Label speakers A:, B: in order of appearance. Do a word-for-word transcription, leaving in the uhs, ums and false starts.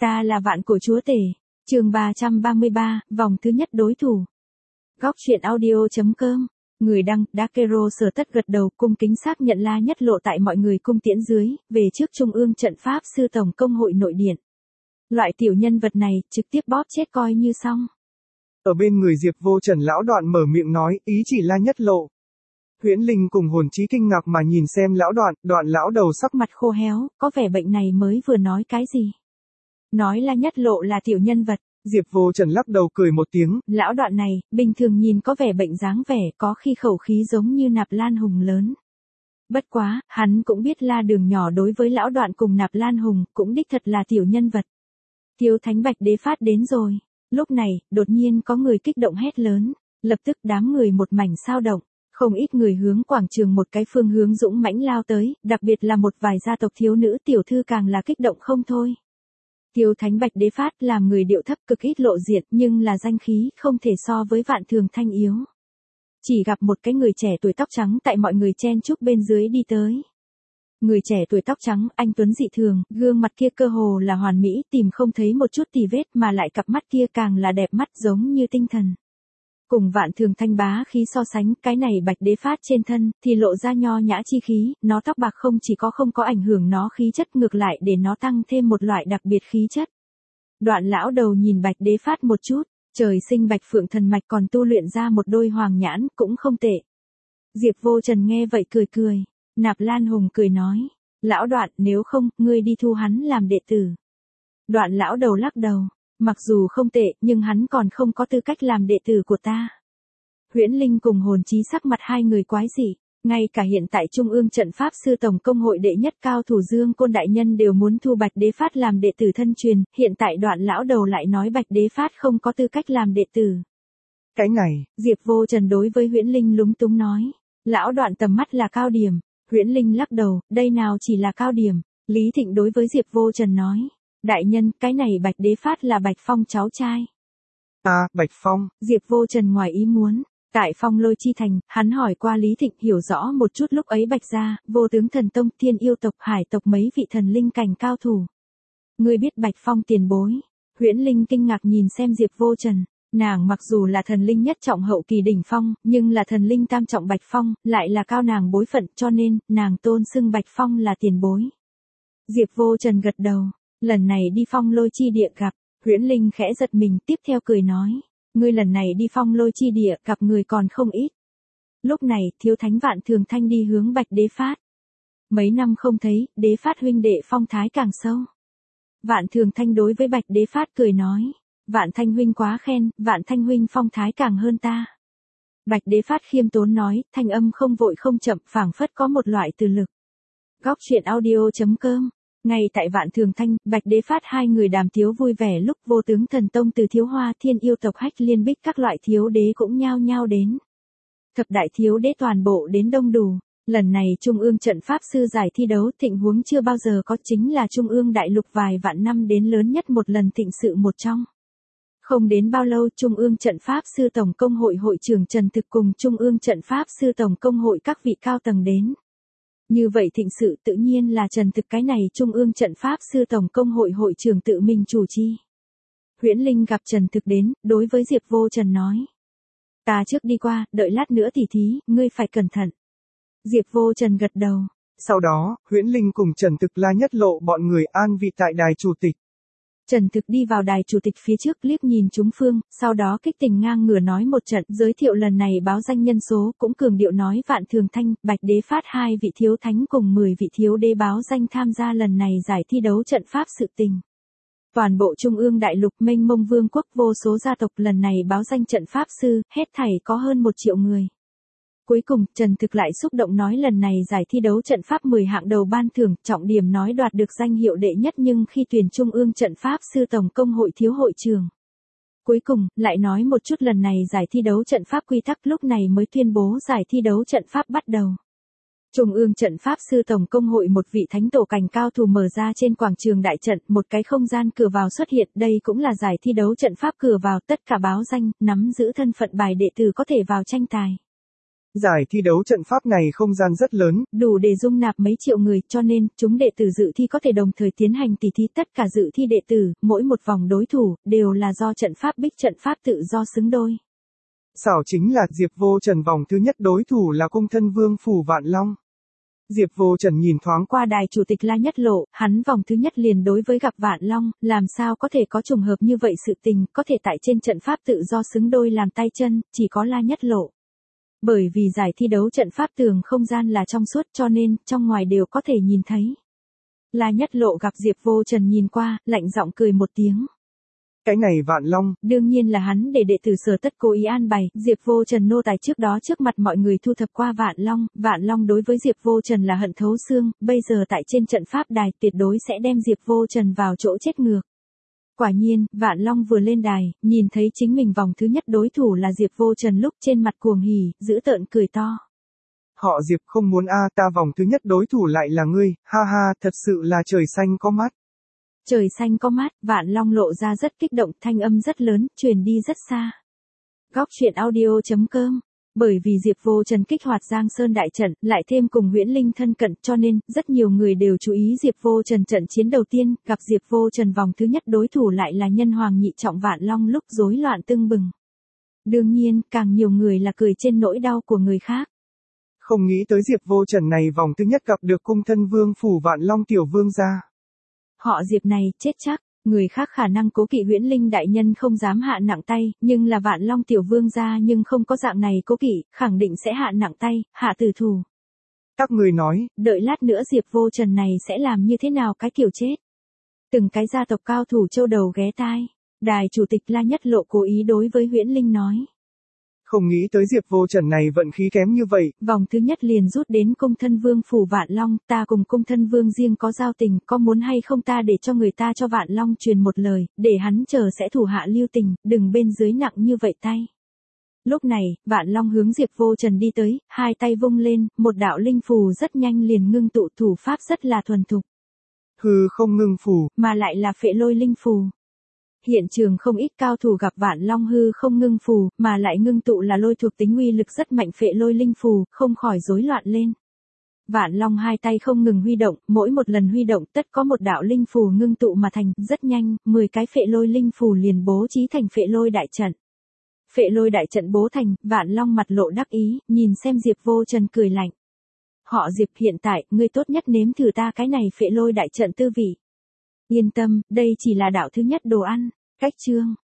A: Ta là vạn cổ chúa tể. Chương ba trăm ba mươi ba, vòng thứ nhất đối thủ. Góc truyện audio.com. Người đăng, Dakero Sở Tất gật đầu cung kính xác nhận La Nhất Lộ tại mọi người cung tiễn dưới, về trước Trung ương trận pháp sư tổng công hội nội điện. Loại tiểu nhân vật này, trực tiếp bóp chết coi như xong.
B: Ở bên người Diệp Vô Trần lão Đoạn mở miệng nói, ý chỉ La Nhất Lộ. Huyễn Linh cùng hồn trí kinh ngạc mà nhìn xem lão Đoạn, Đoạn lão đầu sắc
A: mặt khô héo, có vẻ bệnh này mới vừa nói cái gì. Nói La Nhất Lộ là tiểu nhân vật.
B: Diệp Vô Trần lắc đầu cười một tiếng.
A: Lão Đoạn này, bình thường nhìn có vẻ bệnh dáng vẻ, có khi khẩu khí giống như Nạp Lan Hùng lớn. Bất quá, hắn cũng biết La Đường nhỏ đối với lão Đoạn cùng Nạp Lan Hùng, cũng đích thật là tiểu nhân vật. Thiếu Thánh Bạch Đế Phát đến rồi. Lúc này, đột nhiên có người kích động hét lớn. Lập tức đám người một mảnh sao động. Không ít người hướng quảng trường một cái phương hướng dũng mãnh lao tới, đặc biệt là một vài gia tộc thiếu nữ tiểu thư càng là kích động không thôi. Thiếu Thánh Bạch Đế Phát làm người điệu thấp cực ít lộ diện nhưng là danh khí không thể so với Vạn Thường Thanh yếu. Chỉ gặp một cái người trẻ tuổi tóc trắng tại mọi người chen chúc bên dưới đi tới. Người trẻ tuổi tóc trắng, anh tuấn dị thường, gương mặt kia cơ hồ là hoàn mỹ, tìm không thấy một chút tì vết mà lại cặp mắt kia càng là đẹp mắt giống như tinh thần. Cùng Vạn Thường Thanh bá khí so sánh, cái này Bạch Đế Phát trên thân, thì lộ ra nho nhã chi khí, nó tóc bạc không chỉ có không có ảnh hưởng nó khí chất ngược lại để nó tăng thêm một loại đặc biệt khí chất. Đoạn lão đầu nhìn Bạch Đế Phát một chút, trời sinh Bạch Phượng thần mạch còn tu luyện ra một đôi hoàng nhãn, cũng không tệ. Diệp Vô Trần nghe vậy cười cười, Nạp Lan Hùng cười nói, lão Đoạn nếu không, ngươi đi thu hắn làm đệ tử. Đoạn lão đầu lắc đầu. Mặc dù không tệ, nhưng hắn còn không có tư cách làm đệ tử của ta. Huyễn Linh cùng hồn trí sắc mặt hai người quái dị, ngay cả hiện tại Trung ương trận pháp sư tổng công hội đệ nhất cao thủ Dương Côn đại nhân đều muốn thu Bạch Đế Phát làm đệ tử thân truyền, hiện tại Đoạn lão đầu lại nói Bạch Đế Phát không có tư cách làm đệ tử.
B: Cái này,
A: Diệp Vô Trần đối với Huyễn Linh lúng túng nói, lão Đoạn tầm mắt là cao điểm. Huyễn Linh lắc đầu, đây nào chỉ là cao điểm. Lý Thịnh đối với Diệp Vô Trần nói, đại nhân, cái này Bạch Đế Phát là Bạch Phong cháu trai.
B: À, Bạch Phong.
A: Diệp Vô Trần ngoài ý muốn. Tại Phong Lôi Chi Thành, hắn hỏi qua Lý Thịnh hiểu rõ một chút lúc ấy Bạch gia, Vô Tướng Thần Tông, Thiên Yêu tộc, Hải tộc mấy vị thần linh cảnh cao thủ. Ngươi biết Bạch Phong tiền bối. Huyễn Linh kinh ngạc nhìn xem Diệp Vô Trần. Nàng mặc dù là thần linh nhất trọng hậu kỳ đỉnh phong, nhưng là thần linh tam trọng Bạch Phong, lại là cao nàng bối phận cho nên, nàng tôn xưng Bạch Phong là tiền bối. Diệp Vô Trần gật đầu. Lần này đi Phong Lôi Chi Địa gặp, Huyễn Linh khẽ giật mình tiếp theo cười nói, ngươi lần này đi Phong Lôi Chi Địa gặp người còn không ít. Lúc này, Thiếu Thánh Vạn Thường Thanh đi hướng Bạch Đế Phát. Mấy năm không thấy, Đế Phát huynh đệ phong thái càng sâu. Vạn Thường Thanh đối với Bạch Đế Phát cười nói, Vạn Thanh huynh quá khen, Vạn Thanh huynh phong thái càng hơn ta. Bạch Đế Phát khiêm tốn nói, thanh âm không vội không chậm, phảng phất có một loại từ lực. Góc truyện audio.com. Ngay tại Vạn Thường Thanh, Bạch Đế Phát hai người đàm tiếu vui vẻ lúc Vô Tướng Thần Tông từ Thiếu Hoa Thiên Yêu tộc Hách Liên Bích các loại thiếu đế cũng nhao nhao đến. Thập đại thiếu đế toàn bộ đến đông đủ. Lần này Trung ương trận pháp sư giải thi đấu thịnh huống chưa bao giờ có, chính là Trung ương đại lục vài vạn năm đến lớn nhất một lần thịnh sự một trong. Không đến bao lâu Trung ương trận pháp sư tổng công hội hội trưởng Trần Thực cùng Trung ương trận pháp sư tổng công hội các vị cao tầng đến. Như vậy thịnh sự tự nhiên là Trần Thực cái này Trung ương trận pháp sư tổng công hội hội trưởng tự mình chủ trì. Huyễn Linh gặp Trần Thực đến, đối với Diệp Vô Trần nói. Ta trước đi qua, đợi lát nữa tỉ thí, ngươi phải cẩn thận. Diệp Vô Trần gật đầu.
B: Sau đó, Huyễn Linh cùng Trần Thực La Nhất Lộ bọn người an vị tại đài chủ tịch.
A: Trần Thực đi vào đài chủ tịch phía trước liếc nhìn chúng phương, sau đó kích tình ngang ngửa nói một trận giới thiệu lần này báo danh nhân số, cũng cường điệu nói Vạn Thường Thanh, Bạch Đế Phát hai vị thiếu thánh cùng mười vị thiếu đế báo danh tham gia lần này giải thi đấu trận pháp sự tình. Toàn bộ Trung ương đại lục mênh mông vương quốc vô số gia tộc lần này báo danh trận pháp sư, hết thảy có hơn một triệu người. Cuối cùng, Trần Thực lại xúc động nói lần này giải thi đấu trận pháp mười hạng đầu ban thưởng, trọng điểm nói đoạt được danh hiệu đệ nhất nhưng khi tuyển Trung ương trận pháp sư tổng công hội thiếu hội trưởng. Cuối cùng, lại nói một chút lần này giải thi đấu trận pháp quy tắc lúc này mới tuyên bố giải thi đấu trận pháp bắt đầu. Trung ương trận pháp sư tổng công hội một vị thánh tổ cảnh cao thủ mở ra trên quảng trường đại trận, một cái không gian cửa vào xuất hiện, đây cũng là giải thi đấu trận pháp cửa vào, tất cả báo danh, nắm giữ thân phận bài đệ tử có thể vào tranh tài.
B: Giải thi đấu trận pháp này không gian rất lớn,
A: đủ để dung nạp mấy triệu người, cho nên, chúng đệ tử dự thi có thể đồng thời tiến hành tỷ thí. Tất cả dự thi đệ tử, mỗi một vòng đối thủ, đều là do trận pháp bích trận pháp tự do xứng đôi.
B: Xảo chính là Diệp Vô Trần vòng thứ nhất đối thủ là cung thân vương phủ Vạn Long. Diệp Vô Trần nhìn thoáng
A: qua đài chủ tịch La Nhất Lộ, hắn vòng thứ nhất liền đối với gặp Vạn Long, làm sao có thể có trùng hợp như vậy sự tình, có thể tại trên trận pháp tự do xứng đôi làm tay chân, chỉ có La Nhất Lộ. Bởi vì giải thi đấu trận pháp tường không gian là trong suốt cho nên, trong ngoài đều có thể nhìn thấy. La Nhất Lộ gặp Diệp Vô Trần nhìn qua, lạnh giọng cười một tiếng.
B: Cái này Vạn Long,
A: đương nhiên là hắn để đệ tử Sở Tất cố ý an bày, Diệp Vô Trần nô tài trước đó trước mặt mọi người thu thập qua Vạn Long, Vạn Long đối với Diệp Vô Trần là hận thấu xương, bây giờ tại trên trận pháp đài tuyệt đối sẽ đem Diệp Vô Trần vào chỗ chết ngược. Quả nhiên, Vạn Long vừa lên đài, nhìn thấy chính mình vòng thứ nhất đối thủ là Diệp Vô Trần lúc trên mặt cuồng hỉ, dữ tợn cười to.
B: Họ Diệp không muốn a ta vòng thứ nhất đối thủ lại là ngươi, ha ha, thật sự là trời xanh có mắt.
A: Trời xanh có mắt, Vạn Long lộ ra rất kích động, thanh âm rất lớn, truyền đi rất xa. Góc truyện audio chấm com. Bởi vì Diệp Vô Trần kích hoạt Giang Sơn đại trận, lại thêm cùng Huyễn Linh thân cận, cho nên, rất nhiều người đều chú ý Diệp Vô Trần trận chiến đầu tiên, gặp Diệp Vô Trần vòng thứ nhất đối thủ lại là nhân hoàng nhị trọng Vạn Long lúc rối loạn tưng bừng. Đương nhiên, càng nhiều người là cười trên nỗi đau của người khác.
B: Không nghĩ tới Diệp Vô Trần này vòng thứ nhất gặp được cung thân vương phủ Vạn Long tiểu vương gia.
A: Họ Diệp này, chết chắc. Người khác khả năng cố kỵ Huyễn Linh đại nhân không dám hạ nặng tay, nhưng là Vạn Long tiểu vương gia nhưng không có dạng này cố kỵ, khẳng định sẽ hạ nặng tay, hạ tử thủ.
B: Các người nói,
A: đợi lát nữa Diệp Vô Trần này sẽ làm như thế nào cái kiểu chết. Từng cái gia tộc cao thủ châu đầu ghé tai, đài chủ tịch La Nhất Lộ cố ý đối với Huyễn Linh nói.
B: Không nghĩ tới Diệp Vô Trần này vận khí kém như vậy.
A: Vòng thứ nhất liền rút đến cung thân vương phủ Vạn Long, ta cùng cung thân vương riêng có giao tình, có muốn hay không ta để cho người ta cho Vạn Long truyền một lời, để hắn chờ sẽ thủ hạ lưu tình, đừng bên dưới nặng như vậy tay. Lúc này, Vạn Long hướng Diệp Vô Trần đi tới, hai tay vung lên, một đạo linh phù rất nhanh liền ngưng tụ, thủ pháp rất là thuần thục.
B: Hừ không ngưng phù,
A: mà lại là phệ lôi linh phù. Hiện trường không ít cao thủ gặp Vạn Long hư không ngưng phù, mà lại ngưng tụ là lôi thuộc tính uy lực rất mạnh phệ lôi linh phù, không khỏi rối loạn lên. Vạn Long hai tay không ngừng huy động, mỗi một lần huy động tất có một đạo linh phù ngưng tụ mà thành, rất nhanh, mười cái phệ lôi linh phù liền bố trí thành phệ lôi đại trận. Phệ lôi đại trận bố thành, Vạn Long mặt lộ đắc ý, nhìn xem Diệp Vô Trần cười lạnh. Họ Diệp hiện tại, ngươi tốt nhất nếm thử ta cái này phệ lôi đại trận tư vị. Yên tâm, đây chỉ là đạo thứ nhất đồ ăn. Cách chương